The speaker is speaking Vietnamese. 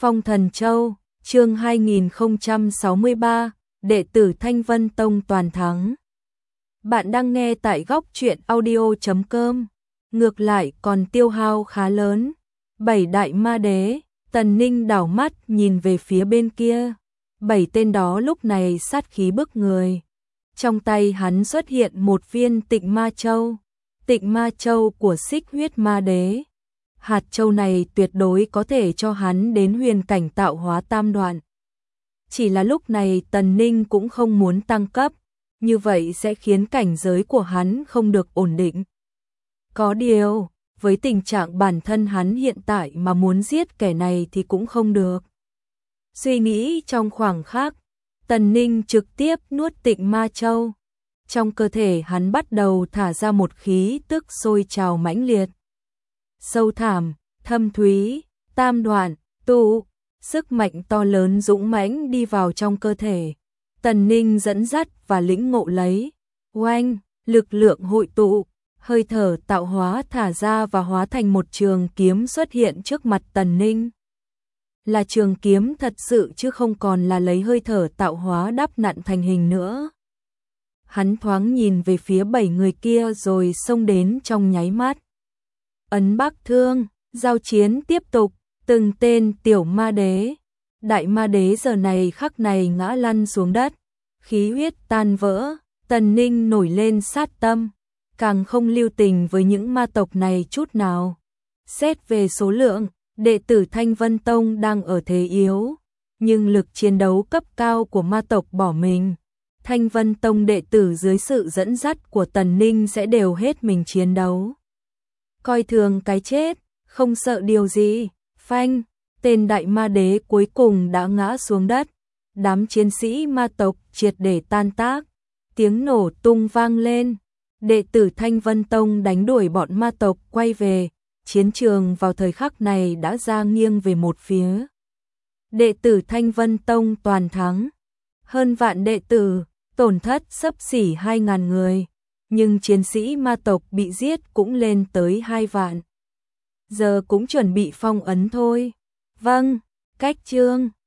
Phong Thần Châu, chương 2063, đệ tử Thanh Vân Tông toàn thắng. Bạn đang nghe tại góc truyện audio.com. Ngược lại còn tiêu hao khá lớn. 7 đại ma đế, Tần Ninh đảo mắt nhìn về phía bên kia. 7 tên đó lúc này sát khí bức người. Trong tay hắn xuất hiện một viên Tịnh Ma Châu. Tịnh Ma Châu của Xích Huyết Ma Đế. Hạt châu này tuyệt đối có thể cho hắn đến huyền cảnh tạo hóa tam đoạn. Chỉ là lúc này Tần Ninh cũng không muốn tăng cấp, như vậy sẽ khiến cảnh giới của hắn không được ổn định. Có điều, với tình trạng bản thân hắn hiện tại mà muốn giết kẻ này thì cũng không được. Suy nghĩ trong khoảng khắc, Tần Ninh trực tiếp nuốt Tịnh Ma Châu. Trong cơ thể hắn bắt đầu thả ra một khí tức sôi trào mãnh liệt. Sâu thẳm, thâm thúy, tam đoạn, tụ, sức mạnh to lớn dũng mãnh đi vào trong cơ thể. Tần Ninh dẫn dắt và lĩnh ngộ lấy. Oanh, lực lượng hội tụ, hơi thở tạo hóa thả ra và hóa thành một trường kiếm xuất hiện trước mặt Tần Ninh. Là trường kiếm thật sự chứ không còn là lấy hơi thở tạo hóa đắp nặn thành hình nữa. Hắn thoáng nhìn về phía 7 người kia rồi xông đến trong nháy mắt. Ấn Bắc Thương, giao chiến tiếp tục, từng tên tiểu ma đế, đại ma đế giờ này khắc này ngã lăn xuống đất, khí huyết tan vỡ. Tần Ninh nổi lên sát tâm, càng không lưu tình với những ma tộc này chút nào. Xét về số lượng, đệ tử Thanh Vân Tông đang ở thế yếu, nhưng lực chiến đấu cấp cao của ma tộc bỏ mình. Thanh Vân Tông đệ tử dưới sự dẫn dắt của Tần Ninh sẽ đều hết mình chiến đấu. Coi thường cái chết, không sợ điều gì. Phanh, tên đại ma đế cuối cùng đã ngã xuống đất. Đám chiến sĩ ma tộc triệt để tan tác. Tiếng nổ tung vang lên. Đệ tử Thanh Vân Tông đánh đuổi bọn ma tộc quay về. Chiến trường vào thời khắc này đã ra nghiêng về một phía. Đệ tử Thanh Vân Tông toàn thắng. Hơn vạn đệ tử, tổn thất xấp xỉ 2.000 người. Nhưng chiến sĩ ma tộc bị giết cũng lên tới 2 vạn. Giờ cũng chuẩn bị phong ấn thôi. Vâng, cách chương.